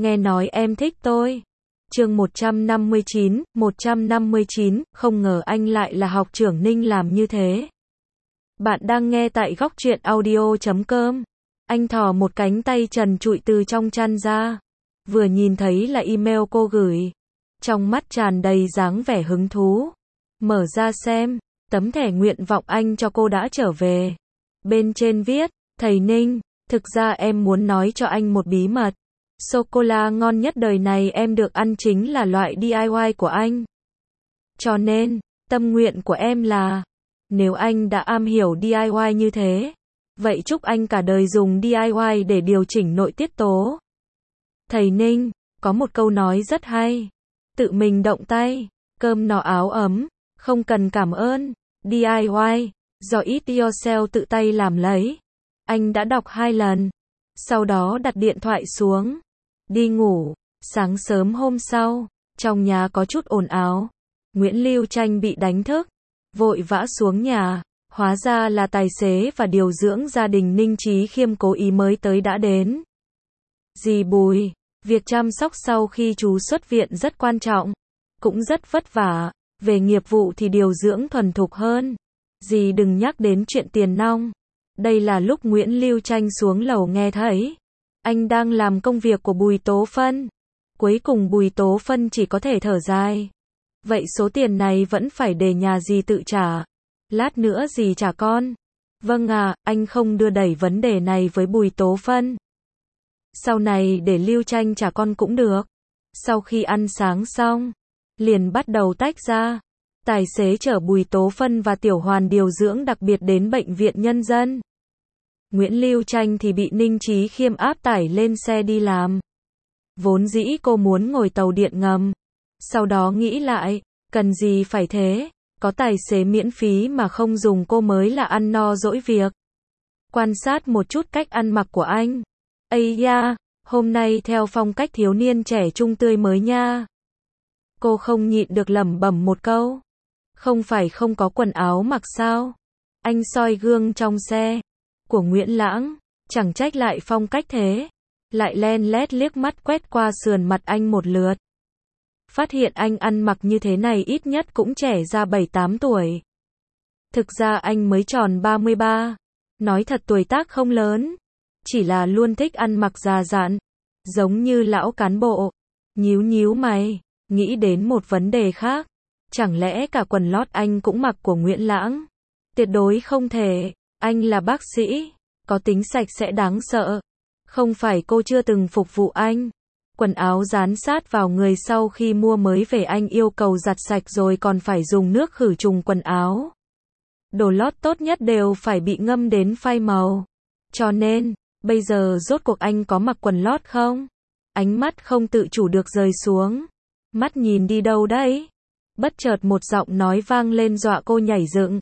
nghe nói em thích tôi. Chương 159, không ngờ anh lại là học trưởng Ninh làm như thế. Bạn đang nghe tại góc truyện audio.com. Anh thò một cánh tay trần trụi từ trong chăn ra. Vừa nhìn thấy là email cô gửi. Trong mắt tràn đầy dáng vẻ hứng thú. Mở ra xem, tấm thẻ nguyện vọng anh cho cô đã trở về. Bên trên viết, thầy Ninh, thực ra em muốn nói cho anh một bí mật. Sô-cô-la ngon nhất đời này em được ăn chính là loại DIY của anh. Cho nên, tâm nguyện của em là, nếu anh đã am hiểu DIY như thế, vậy chúc anh cả đời dùng DIY để điều chỉnh nội tiết tố. Thầy Ninh, có một câu nói rất hay. Tự mình động tay, cơm no áo ấm, không cần cảm ơn. DIY, do it yourself tự tay làm lấy. Anh đã đọc 2 lần. Sau đó đặt điện thoại xuống. Đi ngủ. Sáng sớm hôm sau, trong nhà có chút ồn ào. Nguyễn Lưu Tranh bị đánh thức. Vội vã xuống nhà. Hóa ra là tài xế và điều dưỡng gia đình Ninh Chí Khiêm cố ý mới tới đã đến. Dì Bùi, việc chăm sóc sau khi chú xuất viện rất quan trọng. Cũng rất vất vả. Về nghiệp vụ thì điều dưỡng thuần thục hơn. Dì đừng nhắc đến chuyện tiền nong. Đây là lúc Nguyễn Lưu Tranh xuống lầu nghe thấy. Anh đang làm công việc của Bùi Tố Phân. Cuối cùng Bùi Tố Phân chỉ có thể thở dài. Vậy số tiền này vẫn phải để nhà dì tự trả. Lát nữa dì trả con. Vâng ạ, anh không đưa đẩy vấn đề này với Bùi Tố Phân. Sau này để Lưu Tranh trả con cũng được. Sau khi ăn sáng xong, liền bắt đầu tách ra. Tài xế chở Bùi Tố Phân và Tiểu Hoàn điều dưỡng đặc biệt đến bệnh viện nhân dân. Nguyễn Lưu Tranh thì bị Ninh Chí Khiêm áp tải lên xe đi làm. Vốn dĩ cô muốn ngồi tàu điện ngầm. Sau đó nghĩ lại, cần gì phải thế, có tài xế miễn phí mà không dùng cô mới là ăn no dỗi việc. Quan sát một chút cách ăn mặc của anh. Ây da, hôm nay theo phong cách thiếu niên trẻ trung tươi mới nha. Cô không nhịn được lẩm bẩm một câu. Không phải không có quần áo mặc sao? Anh soi gương trong xe của Nguyễn Lãng, chẳng trách lại phong cách thế. Lại len lét liếc mắt quét qua sườn mặt anh một lượt. Phát hiện anh ăn mặc như thế này ít nhất cũng trẻ ra 7-8 tuổi. Thực ra anh mới tròn 33. Nói thật tuổi tác không lớn. Chỉ là luôn thích ăn mặc già dặn. Giống như lão cán bộ. Nhíu nhíu mày, nghĩ đến một vấn đề khác. Chẳng lẽ cả quần lót anh cũng mặc của Nguyễn Lãng? Tuyệt đối không thể. Anh là bác sĩ. Có tính sạch sẽ đáng sợ. Không phải cô chưa từng phục vụ anh. Quần áo dán sát vào người sau khi mua mới về anh yêu cầu giặt sạch rồi còn phải dùng nước khử trùng quần áo. Đồ lót tốt nhất đều phải bị ngâm đến phai màu. Cho nên, bây giờ rốt cuộc anh có mặc quần lót không? Ánh mắt không tự chủ được rời xuống. Mắt nhìn đi đâu đấy? Bất chợt một giọng nói vang lên dọa cô nhảy dựng.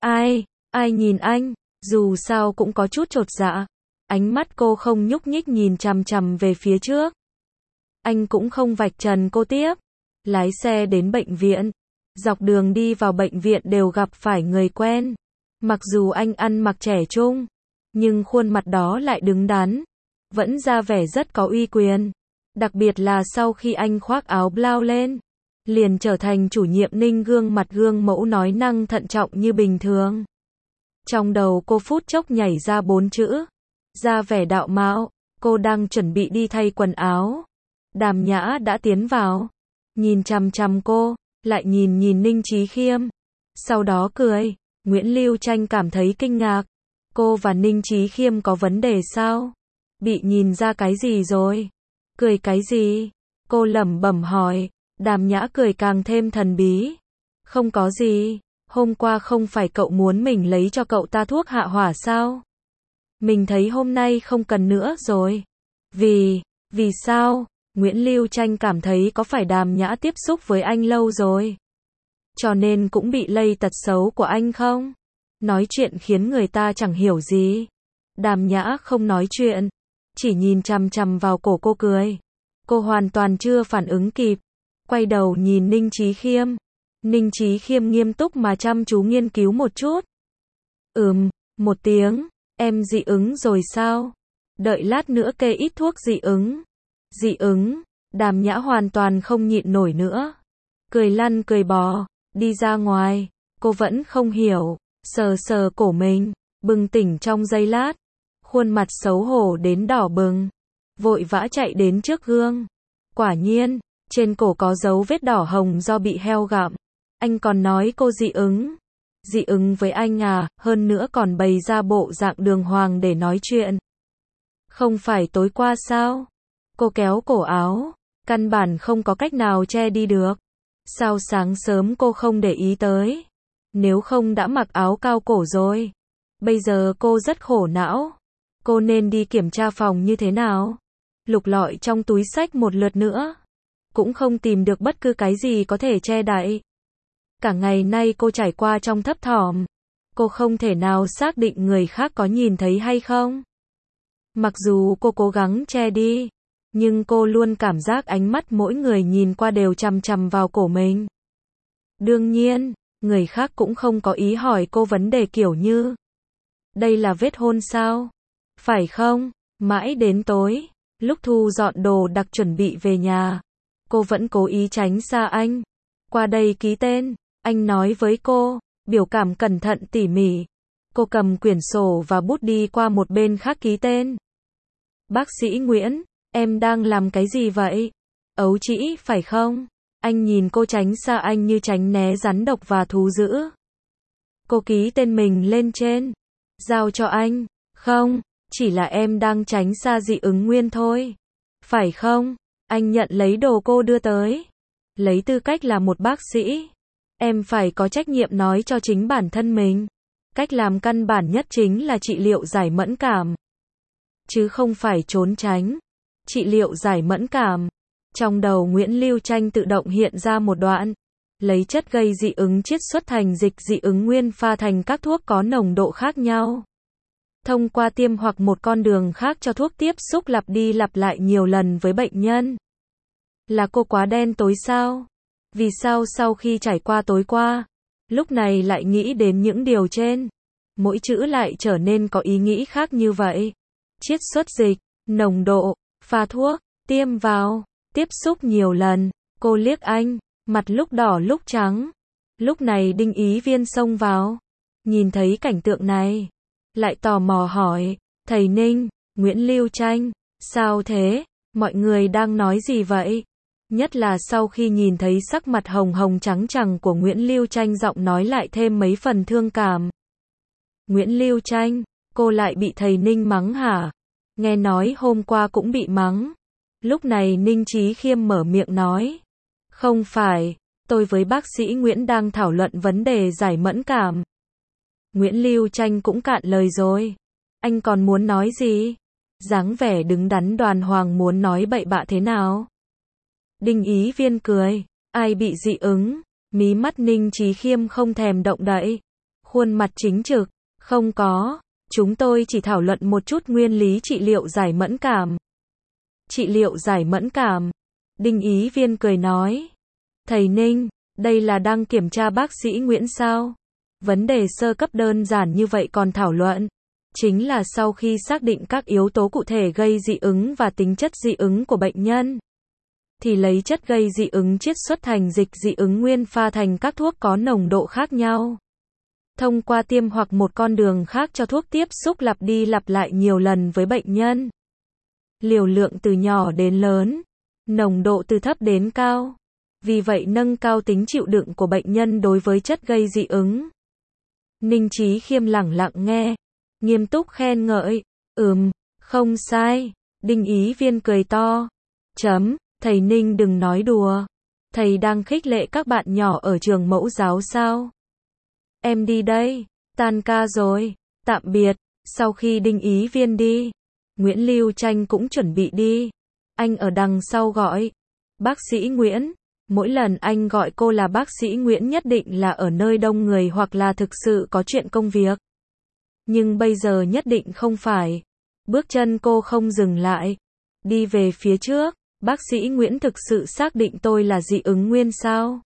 Ai nhìn anh? Dù sao cũng có chút chột dạ. Ánh mắt cô không nhúc nhích nhìn chằm chằm về phía trước. Anh cũng không vạch trần cô tiếp. Lái xe đến bệnh viện. Dọc đường đi vào bệnh viện đều gặp phải người quen. Mặc dù anh ăn mặc trẻ trung, nhưng khuôn mặt đó lại đứng đắn. Vẫn ra vẻ rất có uy quyền. Đặc biệt là sau khi anh khoác áo blau lên, liền trở thành chủ nhiệm Ninh gương mặt gương mẫu nói năng thận trọng như bình thường. Trong đầu cô phút chốc nhảy ra 4 chữ. Ra vẻ đạo mạo. Cô đang chuẩn bị đi thay quần áo. Đàm Nhã đã tiến vào. Nhìn chằm chằm cô. Lại nhìn Ninh Chí Khiêm. Sau đó cười. Nguyễn Lưu Tranh cảm thấy kinh ngạc. Cô và Ninh Chí Khiêm có vấn đề sao? Bị nhìn ra cái gì rồi? Cười cái gì? Cô lẩm bẩm hỏi. Đàm Nhã cười càng thêm thần bí. Không có gì. Hôm qua không phải cậu muốn mình lấy cho cậu ta thuốc hạ hỏa sao? Mình thấy hôm nay không cần nữa rồi. Vì sao? Nguyễn Lưu Tranh cảm thấy có phải Đàm Nhã tiếp xúc với anh lâu rồi, cho nên cũng bị lây tật xấu của anh không? Nói chuyện khiến người ta chẳng hiểu gì. Đàm Nhã không nói chuyện, chỉ nhìn chằm chằm vào cổ cô cười. Cô hoàn toàn chưa phản ứng kịp. Quay đầu nhìn Ninh Chí Khiêm. Ninh Chí Khiêm nghiêm túc mà chăm chú nghiên cứu một chút. Một tiếng. Em dị ứng rồi sao? Đợi lát nữa kê ít thuốc dị ứng. Dị ứng. Đàm Nhã hoàn toàn không nhịn nổi nữa. Cười lăn cười bò, đi ra ngoài. Cô vẫn không hiểu, sờ sờ cổ mình, bừng tỉnh trong giây lát. Khuôn mặt xấu hổ đến đỏ bừng. Vội vã chạy đến trước gương. Quả nhiên, trên cổ có dấu vết đỏ hồng do bị heo gặm. Anh còn nói cô dị ứng. Dị ứng với anh à, hơn nữa còn bày ra bộ dạng đường hoàng để nói chuyện. Không phải tối qua sao? Cô kéo cổ áo, căn bản không có cách nào che đi được. Sao sáng sớm cô không để ý tới? Nếu không đã mặc áo cao cổ rồi. Bây giờ cô rất khổ não. Cô nên đi kiểm tra phòng như thế nào? Lục lọi trong túi xách một lượt nữa. Cũng không tìm được bất cứ cái gì có thể che đậy. Cả ngày nay cô trải qua trong thấp thỏm. Cô không thể nào xác định người khác có nhìn thấy hay không. Mặc dù cô cố gắng che đi, nhưng cô luôn cảm giác ánh mắt mỗi người nhìn qua đều chằm chằm vào cổ mình. Đương nhiên, người khác cũng không có ý hỏi cô vấn đề kiểu như: đây là vết hôn sao? Phải không? Mãi đến tối, lúc thu dọn đồ đạc chuẩn bị về nhà, cô vẫn cố ý tránh xa anh. Qua đây ký tên, anh nói với cô, biểu cảm cẩn thận tỉ mỉ. Cô cầm quyển sổ và bút đi qua một bên khác ký tên. Bác sĩ Nguyễn, em đang làm cái gì vậy? Ấu trĩ, phải không? Anh nhìn cô tránh xa anh như tránh né rắn độc và thú dữ. Cô ký tên mình lên trên. Giao cho anh. Không, chỉ là em đang tránh xa dị ứng Nguyên thôi. Phải không? Anh nhận lấy đồ cô đưa tới. Lấy tư cách là một bác sĩ, em phải có trách nhiệm nói cho chính bản thân mình. Cách làm căn bản nhất chính là trị liệu giải mẫn cảm, chứ không phải trốn tránh. Trị liệu giải mẫn cảm. Trong đầu Nguyễn Lưu Tranh tự động hiện ra một đoạn. Lấy chất gây dị ứng chiết xuất thành dịch dị ứng nguyên pha thành các thuốc có nồng độ khác nhau. Thông qua tiêm hoặc một con đường khác cho thuốc tiếp xúc lặp đi lặp lại nhiều lần với bệnh nhân. Là cô quá đen tối sao? Vì sao sau khi trải qua tối qua, lúc này lại nghĩ đến những điều trên? Mỗi chữ lại trở nên có ý nghĩ khác như vậy. Chiết xuất dịch, nồng độ, pha thuốc, tiêm vào, tiếp xúc nhiều lần. Cô liếc anh, mặt lúc đỏ lúc trắng. Lúc này Đinh Ý Viên xông vào. Nhìn thấy cảnh tượng này, lại tò mò hỏi, thầy Ninh, Nguyễn Lưu Tranh, sao thế? Mọi người đang nói gì vậy? Nhất là sau khi nhìn thấy sắc mặt hồng hồng trắng trằng của Nguyễn Lưu Tranh, giọng nói lại thêm mấy phần thương cảm. Nguyễn Lưu Tranh, cô lại bị thầy Ninh mắng hả? Nghe nói hôm qua cũng bị mắng. Lúc này Ninh Chí Khiêm mở miệng nói. Không phải, tôi với bác sĩ Nguyễn đang thảo luận vấn đề giải mẫn cảm. Nguyễn Lưu Tranh cũng cạn lời rồi. Anh còn muốn nói gì? Dáng vẻ đứng đắn đoàn hoàng muốn nói bậy bạ thế nào? Đinh Ý Viên cười. Ai bị dị ứng? Mí mắt Ninh Chí Khiêm không thèm động đậy. Khuôn mặt chính trực. Không có. Chúng tôi chỉ thảo luận một chút nguyên lý trị liệu giải mẫn cảm. Trị liệu giải mẫn cảm. Đinh Ý Viên cười nói. Thầy Ninh, đây là đang kiểm tra bác sĩ Nguyễn sao? Vấn đề sơ cấp đơn giản như vậy còn thảo luận. Chính là sau khi xác định các yếu tố cụ thể gây dị ứng và tính chất dị ứng của bệnh nhân, thì lấy chất gây dị ứng chiết xuất thành dịch dị ứng nguyên pha thành các thuốc có nồng độ khác nhau. Thông qua tiêm hoặc một con đường khác cho thuốc tiếp xúc lặp đi lặp lại nhiều lần với bệnh nhân. Liều lượng từ nhỏ đến lớn, nồng độ từ thấp đến cao. Vì vậy nâng cao tính chịu đựng của bệnh nhân đối với chất gây dị ứng. Ninh Chí Khiêm lẳng lặng nghe, nghiêm túc khen ngợi. Không sai. Đinh Ý Viên cười to. Thầy Ninh đừng nói đùa. Thầy đang khích lệ các bạn nhỏ ở trường mẫu giáo sao? Em đi đây, tan ca rồi, tạm biệt. Sau khi Đinh Ý Viên đi, Nguyễn Lưu Tranh cũng chuẩn bị đi. Anh ở đằng sau gọi. Bác sĩ Nguyễn. Mỗi lần anh gọi cô là bác sĩ Nguyễn nhất định là ở nơi đông người hoặc là thực sự có chuyện công việc. Nhưng bây giờ nhất định không phải. Bước chân cô không dừng lại. Đi về phía trước. Bác sĩ Nguyễn thực sự xác định tôi là dị ứng nguyên sao?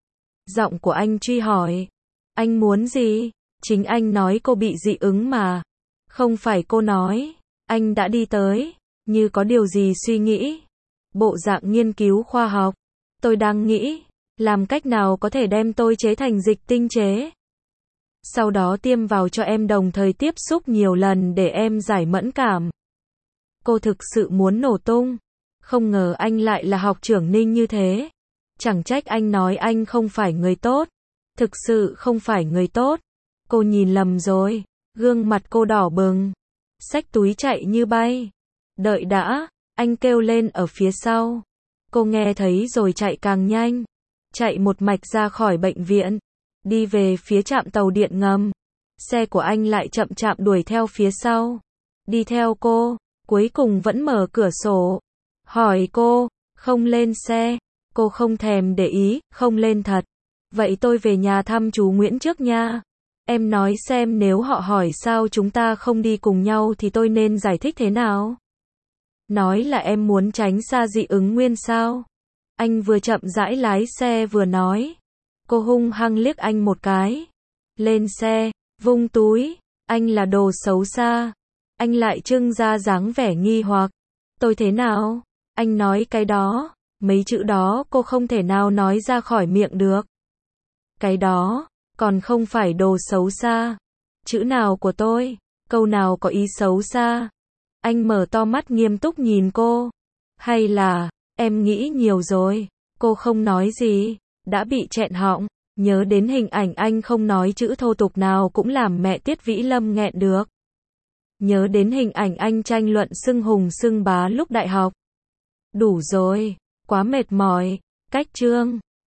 Giọng của anh truy hỏi. Anh muốn gì? Chính anh nói cô bị dị ứng mà. Không phải cô nói. Anh đã đi tới, như có điều gì suy nghĩ. bộ dạng nghiên cứu khoa học. Tôi đang nghĩ, làm cách nào có thể đem tôi chế thành dịch tinh chế. Sau đó tiêm vào cho em đồng thời tiếp xúc nhiều lần để em giải mẫn cảm. Cô thực sự muốn nổ tung. Không ngờ anh lại là học trưởng Ninh như thế. Chẳng trách anh nói anh không phải người tốt. Thực sự không phải người tốt. Cô nhìn lầm rồi. Gương mặt cô đỏ bừng. Xách túi chạy như bay. Đợi đã, anh kêu lên ở phía sau. Cô nghe thấy rồi chạy càng nhanh. Chạy một mạch ra khỏi bệnh viện. Đi về phía trạm tàu điện ngầm. Xe của anh lại chậm chạp đuổi theo phía sau. Đi theo cô, cuối cùng vẫn mở cửa sổ. Hỏi cô, không lên xe. Cô không thèm để ý, không lên thật. Vậy tôi về nhà thăm chú Nguyễn trước nha. Em nói xem nếu họ hỏi sao chúng ta không đi cùng nhau thì tôi nên giải thích thế nào? Nói là em muốn tránh xa dị ứng nguyên sao? Anh vừa chậm rãi lái xe vừa nói. Cô hung hăng liếc anh một cái. Lên xe, vung túi. Anh là đồ xấu xa. Anh lại trưng ra dáng vẻ nghi hoặc. Tôi thế nào? Anh nói cái đó. Mấy chữ đó cô không thể nào nói ra khỏi miệng được. Cái đó, còn không phải đồ xấu xa. Chữ nào của tôi? Câu nào có ý xấu xa? Anh mở to mắt nghiêm túc nhìn cô. Hay là, em nghĩ nhiều rồi. Cô không nói gì. Đã bị nghẹn họng. Nhớ đến hình ảnh anh không nói chữ thô tục nào cũng làm mẹ Tiết Vĩ Lâm nghẹn được. Nhớ đến hình ảnh anh tranh luận xưng hùng xưng bá lúc đại học. Đủ rồi. Quá mệt mỏi. Cách chương.